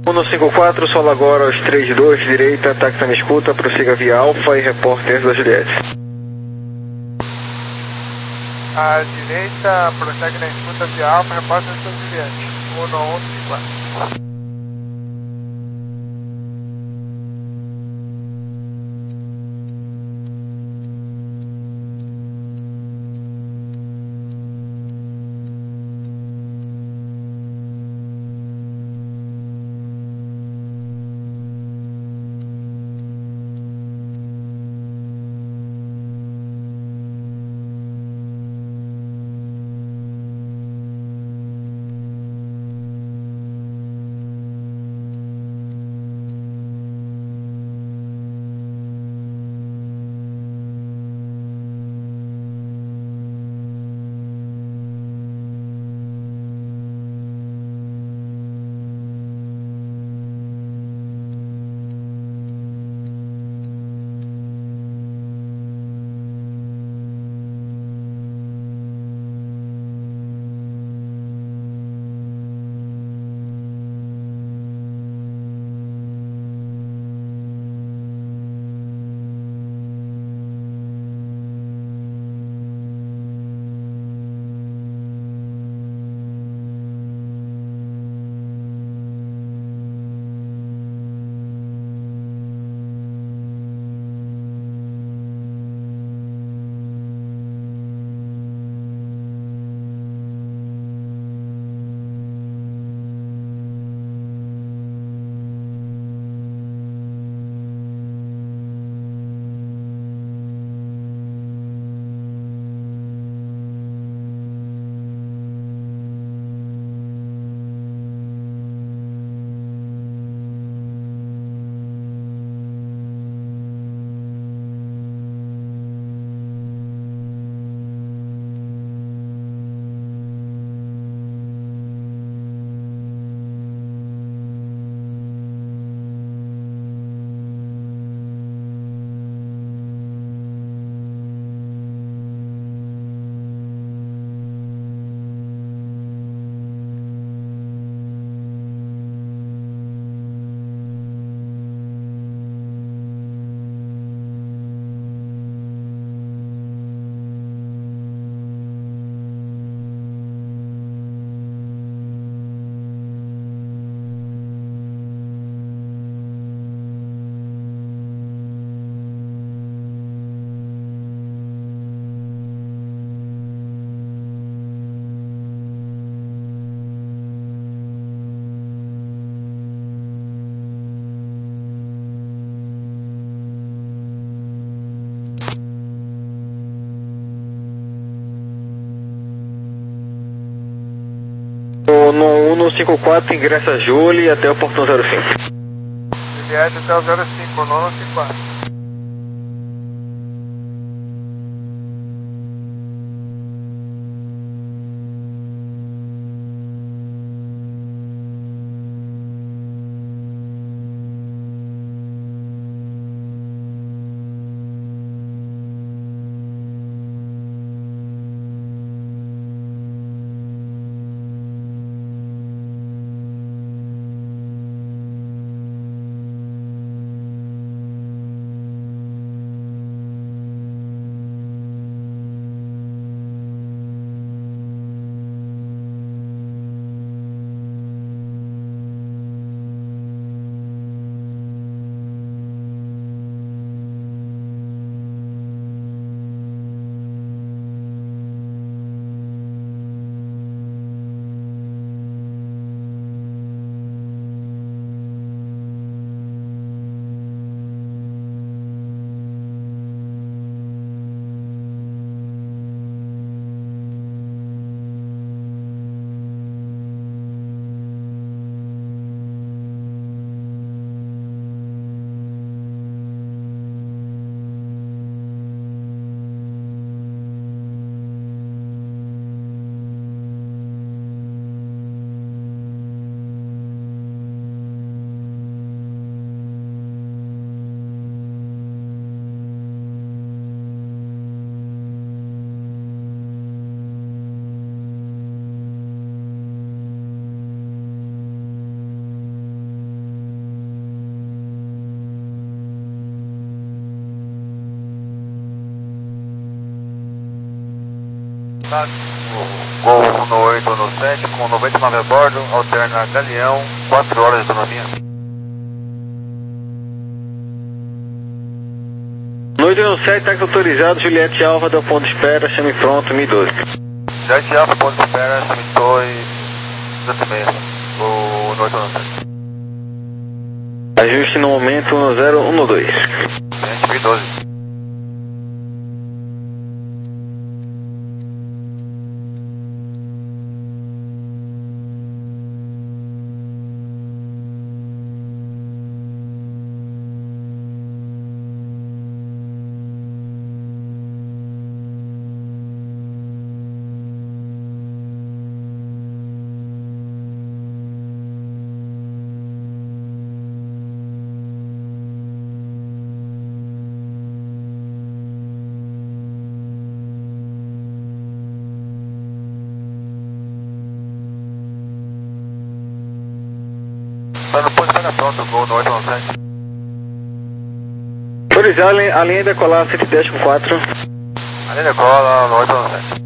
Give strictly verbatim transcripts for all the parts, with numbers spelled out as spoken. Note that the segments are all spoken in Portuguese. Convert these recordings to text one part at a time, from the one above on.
um cinco quatro, solo agora aos três dois, direita, táxi na escuta, prossiga via Alfa e repórter da Juliette. A direita, prossegue na escuta via Alfa, repórter da Juliette. um um cinco quatro. No um cinco quatro, ingressa a Julie até o portão zero cinco. Juliette até o zero cinco, no um cinco quatro. Tá. Gol um oito um sete com noventa e nove a bordo, alterna Galeão, quatro horas de autonomia. Noite no sete, táxi autorizado, Juliette Alfa, do ponto de espera, chame pronto, M doze. Juliette Alfa, ponto de espera, chame Toy, duzentos e meia, o noite no sete. Ajuste no momento um zero um dois. Gente, M doze. Tá no ponto de espera pronto, gol no oito um sete. Autorizado, a linha decolar cento e dez com quatro. A linha decola no oito um sete.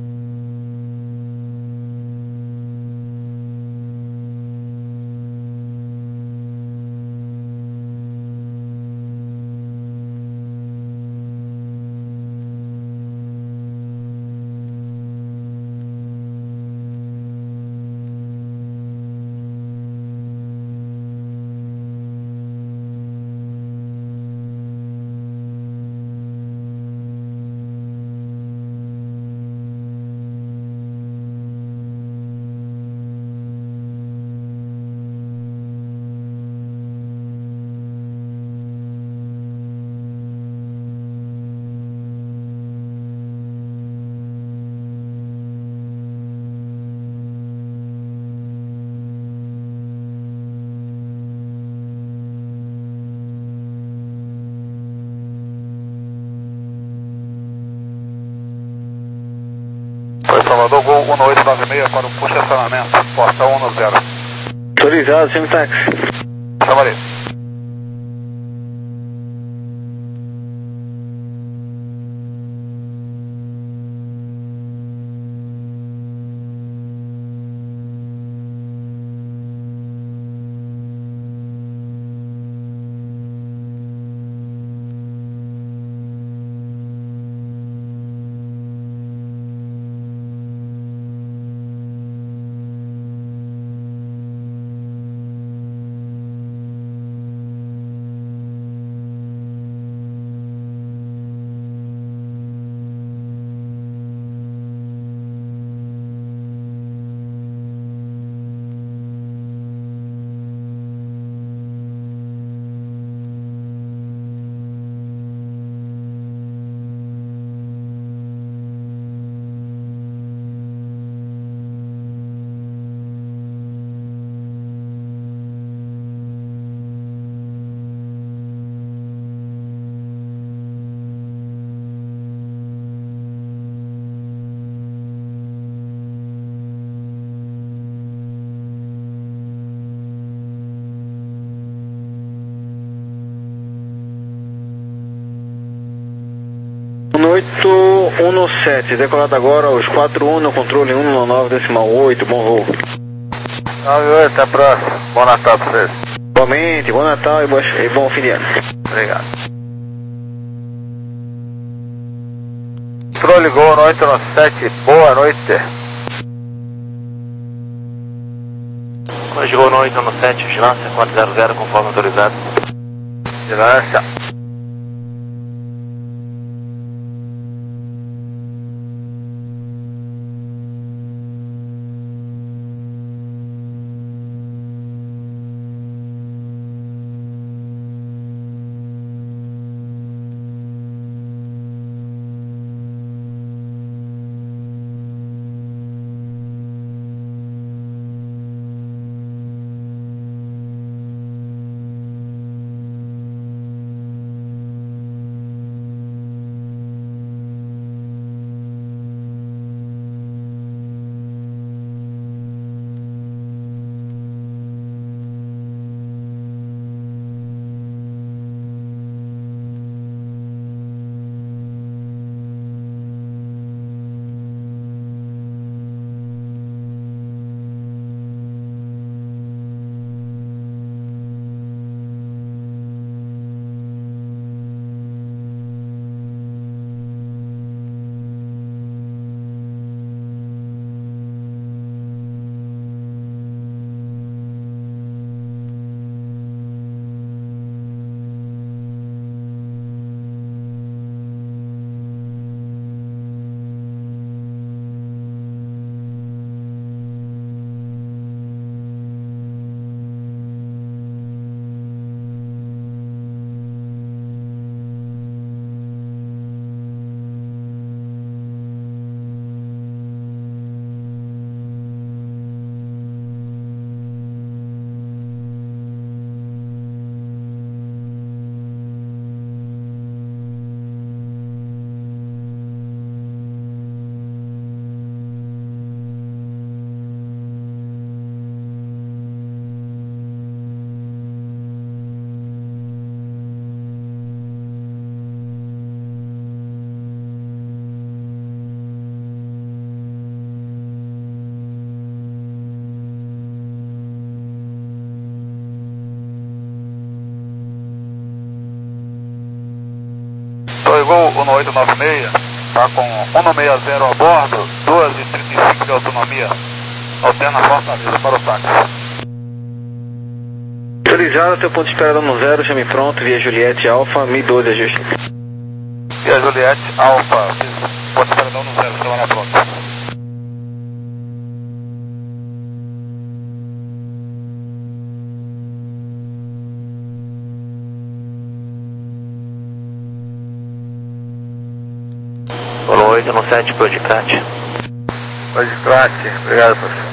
Foi Salvador, gol um oito nove seis para o puxa acionamento, porta um zero. Autorizado, chame táxi. Trabalhei. oito um sete, decolado agora aos quatro um no controle um nove decimal oito, bom voo. nove oito, até a próxima. Bom Natal para vocês. Igualmente, bom Natal e bom, e bom fim de ano. Obrigado. Controle Gol no oito um sete, boa noite. Hoje Gol no oito um sete, vigilância quatro zero zero, conforme autorizado. Vigilância. Gol um oito nove seis, está com cento e sessenta a bordo, duas e trinta e cinco de autonomia. Alterna Fortaleza para o táxi. Autorizado, teu ponto de espera no zero, chame pronto, via Juliette Alfa, Mi doze, ajuste. Via Juliette Alfa, ponto de espera no zero, semana pronta. oito no sete, Pode Crat. Pode Crat, obrigado, professor.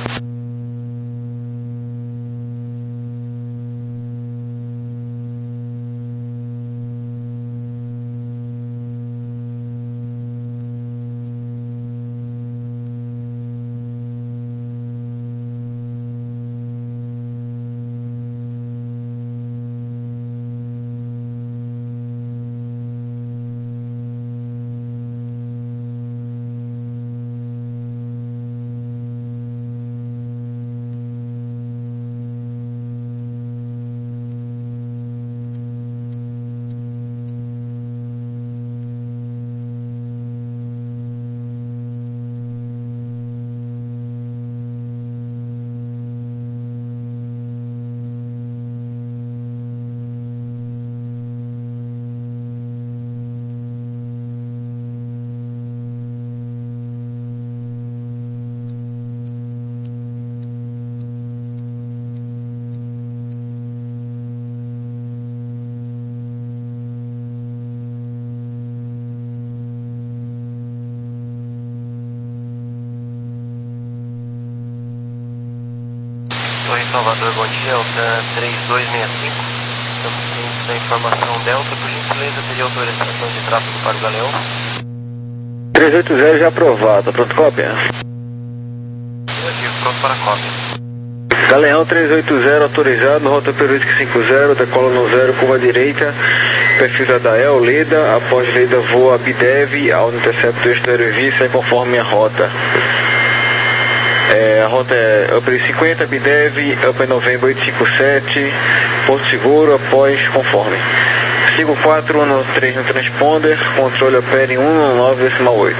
Torre Salvador, bom dia, Alta três dois seis cinco. Estamos cientes da informação Delta, por gentileza, teria autorização de tráfego para o Galeão? três oito zero já aprovado, pronto, cópia. Negativo, pronto para cópia. Galeão três oito zero autorizado, rota Peruísca cinco zero, decola no zero, curva direita, perfil da Dael, Leda, após Leda voa Abidev, ao interceptor exterior V, sai conforme a rota. É, a rota é Upper cinquenta, Abidev, Upper Novembro oito cinco sete, Porto Seguro, após conforme. cinco quatro um três no transponder, controle opera um nove oito.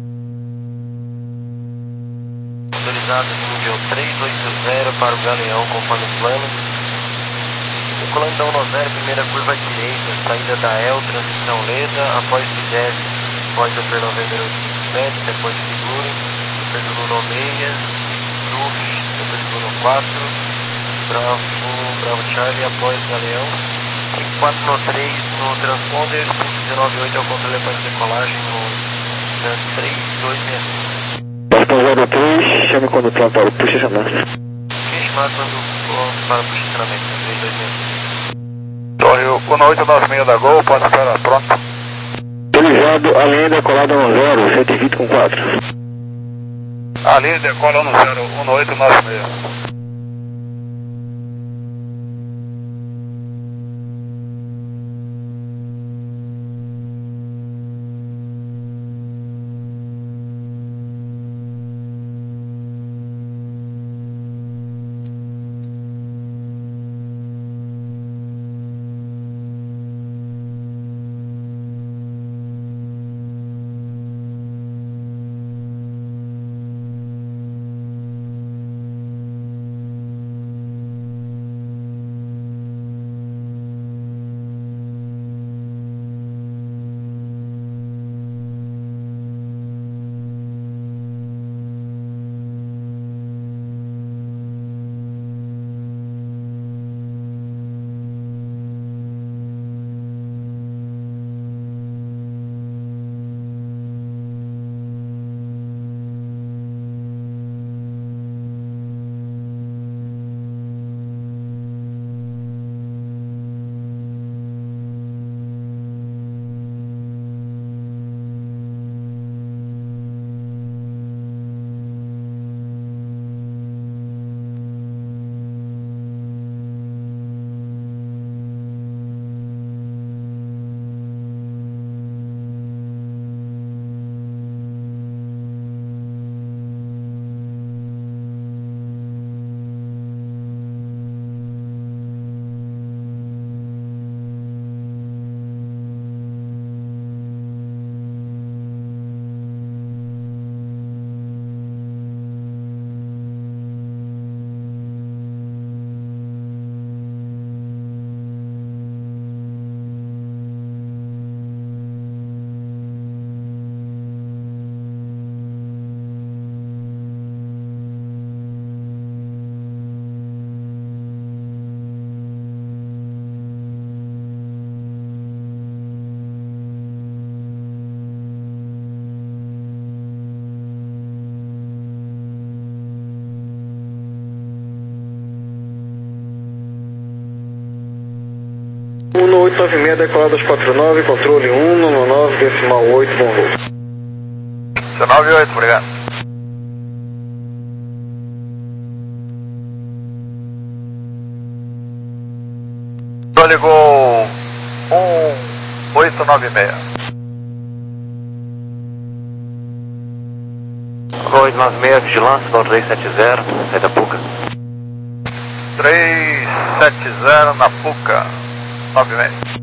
Autorizado nível três oito zero para o Galeão, conforme plano. Decolando então no zero, primeira curva direita, saída da E L, transição Leda, após Abidev, após Upper Novembro oito cinco sete, depois Seguro. Perduno seis, Ruf, Perduno quatro, Bravo, Bravo Charlie, após Galeão, cinco quatro no três no transponder, cinco um nove oito é o controle para decolagem no três dois seis cinco. Pousada três, chame o condutor para o posicionamento. Quem chamar quando para o posicionamento, três dois seis cinco. Torre um oito nove seis da Gol, pode esperar, pronto. Autorizado, a linha decolada no zero, cento e vinte com quatro. A linha decola no zero um oito nove seis. oito nove seis, decolado dois quatro nove, controle um nove nove, decimal oito, bom voo. dezenove oito, obrigado. Ligou um oito nove seis. Gol oito nove seis, vigilância, Gol três sete zero, sai da Puca. três sete zero na Puca, nove seis.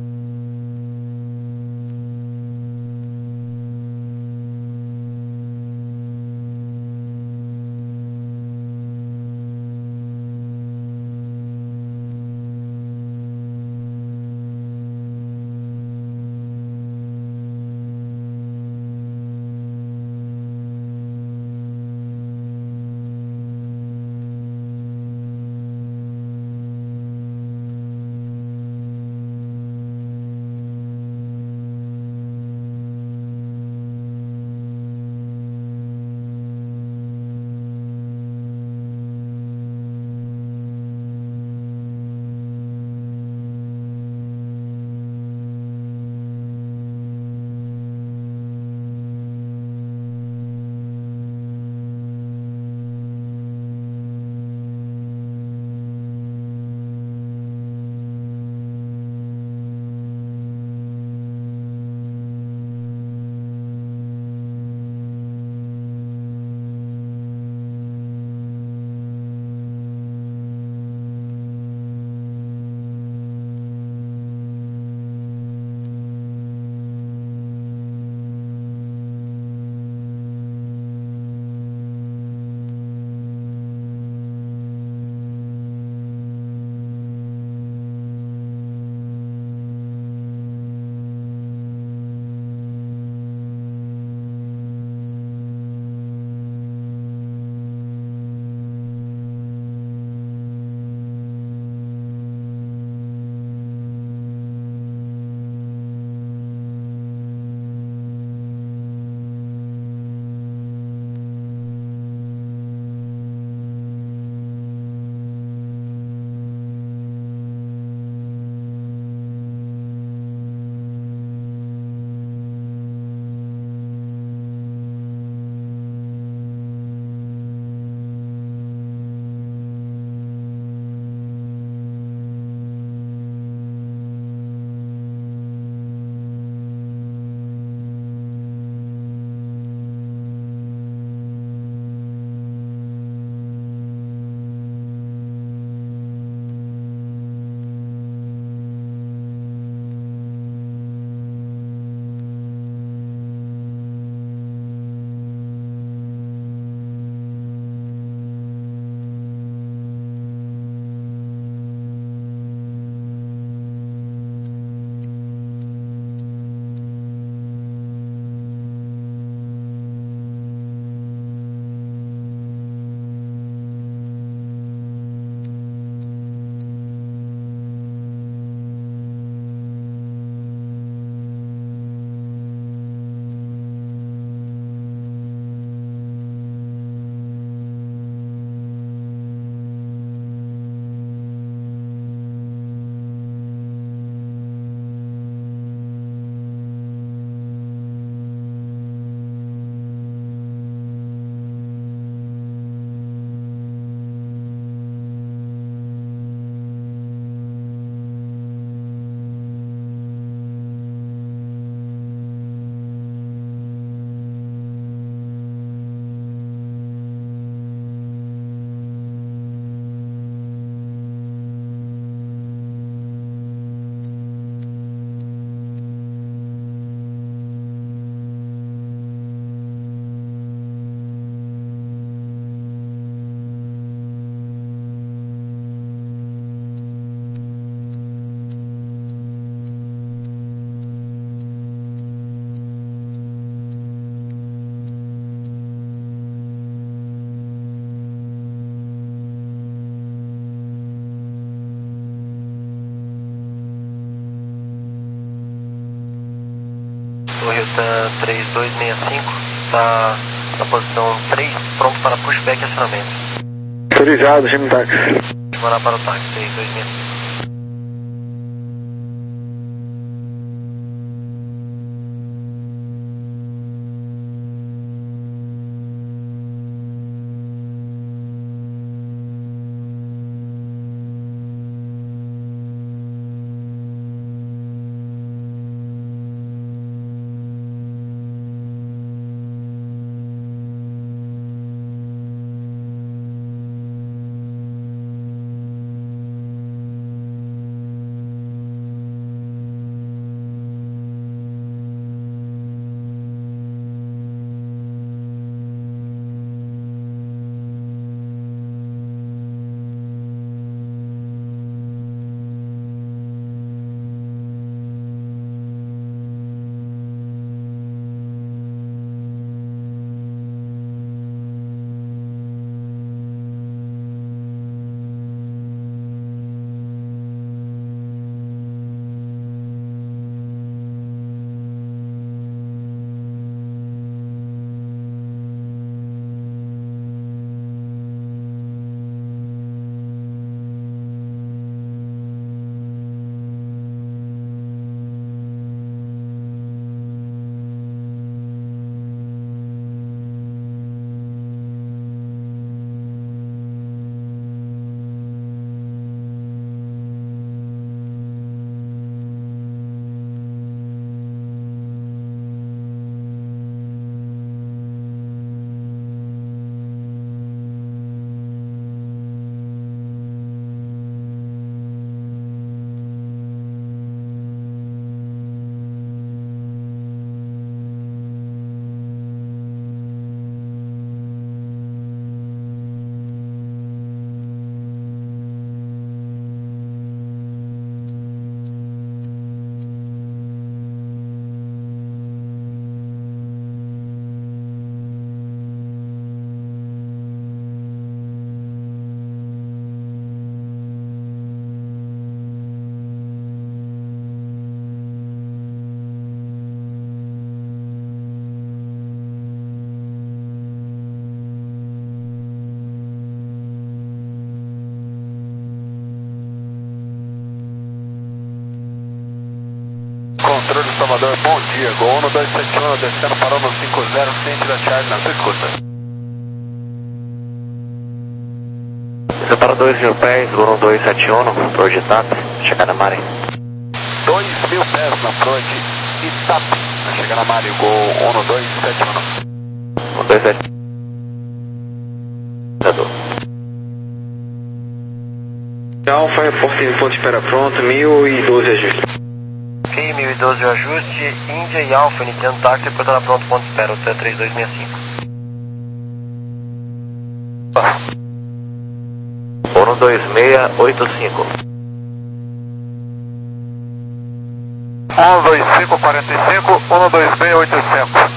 Toyota três dois seis cinco, está na posição três, pronto para pushback e acionamento. Autorizado, Gêmeo Táxi. Vou lá para o táxi, três dois seis cinco. Salvador, bom dia. Gol um dois sete um, descendo para o cinco zero, ciente da Charlie na sua escuta. Descendo para dois mil pés, Gol um dois sete um, Proje Itap, chegada Mari. dois mil pés na Proje Itap, na chegada Mari, Gol um dois sete um. um dois sete um. Alfa, reporte em ponto de espera pronto, mil e doze ajuste. Ok, mil e doze ajuste, Índia e Alfa, iniciando táxi, reportando pronto, ponto de espera, hotel três dois seis cinco. um dois seis oito cinco. um dois cinco quatro cinco, um dois seis oito cinco.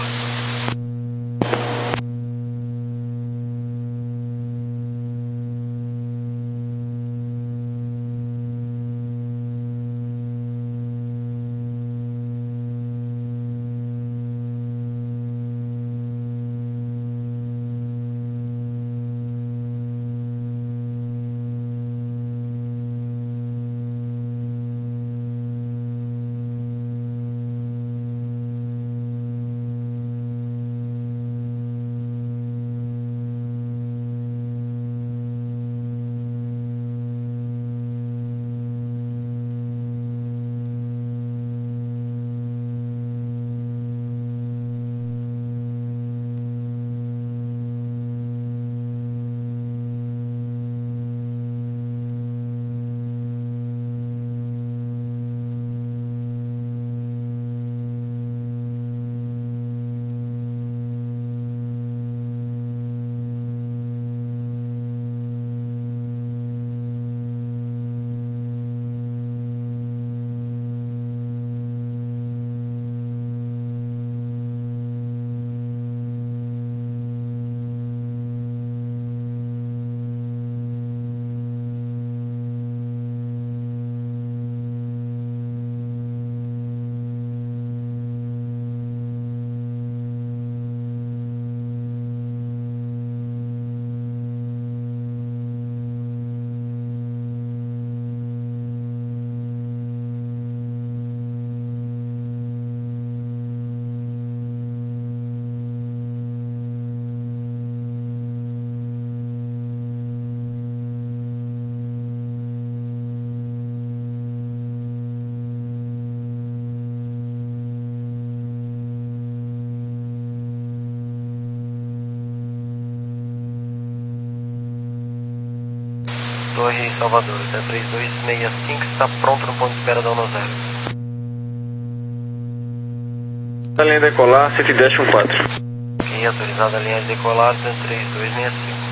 Torre Salvador, hotel três dois seis cinco, está pronto no ponto de espera da um zero. A linha decolar, cento e dez com quatro. Ok, autorizada a linha de decolar, três dois seis cinco.